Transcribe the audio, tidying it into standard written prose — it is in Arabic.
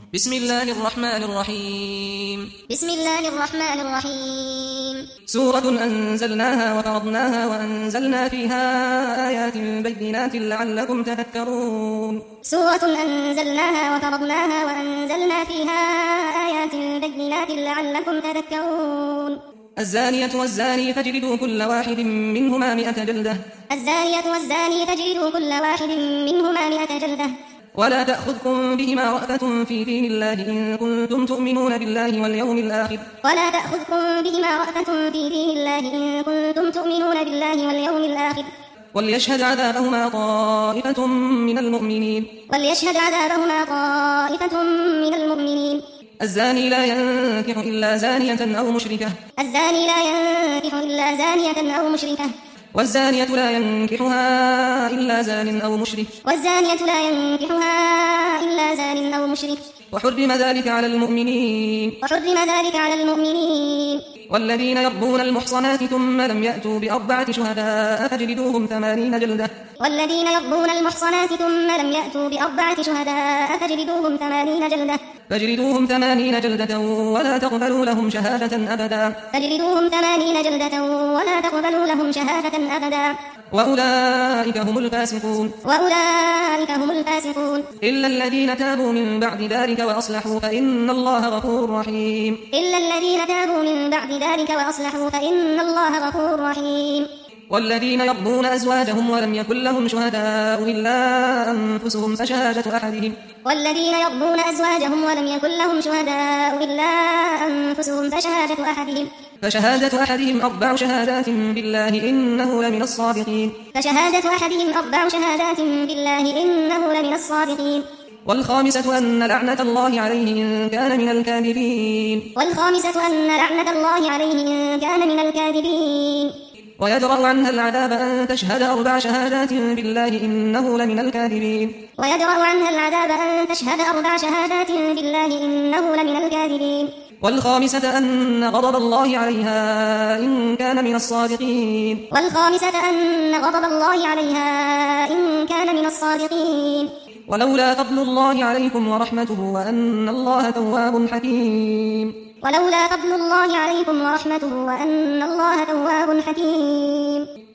بسم الله الرحمن الرحيم بسم الله الرحمن الرحيم سورة أنزلناها وفرضناها وأنزلنا فيها آيات بينات لعلكم تذكرون. سورة أنزلناها وفرضناها وأنزلنا فيها آيات بينات لعلكم تذكرون. الزانية والزاني فاجلدوا كل واحد منهما 100 جلدة. الزانية والزاني فاجلدوا كل واحد منهما 100 جلدة. ولا تأخذكم بهما رأفة في دين الله إن كنتم تؤمنون بالله واليوم الآخر. ولا تأخذكم بهما رأفة في دين الله إن كنتم تؤمنون بالله واليوم الآخر. وليشهد عذابهما طائفة من المؤمنين. وليشهد عذابهما طائفة من المؤمنين. الزاني لا ينكح إلا زانية أو مشركة. الزاني لا ينكح إلا زانية أو مشركة. والزانية لا ينكحها إلا زان أو مشرك. والزانية لا ينكحها إلا زان أو مشرك. وحرم ذلك على المؤمنين. وحرم ذلك على المؤمنين. والذين يربون المحصنات ثم لم يأتوا ب4 شهداء فاجلدوهم 80 جلدة. والذين يربون المحصنات ثم لم يأتوا ب4 شهداء فاجلدوهم 80 جلدة. فاجلدوهم 80 جلدة ولا تقبلوا لهم شهادة أبدا. فاجلدوهم 80 جلدة ولا تقبلوا لهم شهادة أبدا. وأولئك هم الفاسقون. وأولئك هم الفاسقون. إلا الذين تابوا من بعد ذلك وأصلحوا فإن الله غفور رحيم. إلا الذين تابوا من بعد ذلك وأصلحوا فإن الله غفور رحيم. والذين يربون أزواجهم ولم يكن لهم شهداء إلا أنفسهم فشهادة أحدهم. والذين يربون أزواجهم ولم يكن لهم شهداء إلا أنفسهم فشهادة أحدهم 4 شهادات بالله إنه لمن الصادقين. فشهادة أحدهم 4 شهادات بالله إنه لمن الصادقين. والخامسة أن لعنة الله عليه إن كان من الكاذبين. والخامسة أن لعنة الله عليه إن كان من الكاذبين. ويدرأ عنها العذاب أن تشهد 4 شهادات بالله إنه لمن الكاذبين. ويدرأ عنها العذاب أن تشهد 4 شهادات بالله إنه لمن الكاذبين. والخامسة أن غضب الله عليها إن كان من الصادقين. والخامسة أن غضب الله عليها إن كان من الصادقين. ولولا فضل الله عليكم ورحمته وأن الله تواب حكيم. ولولا فضل الله عليكم ورحمته وأن الله تواب حكيم.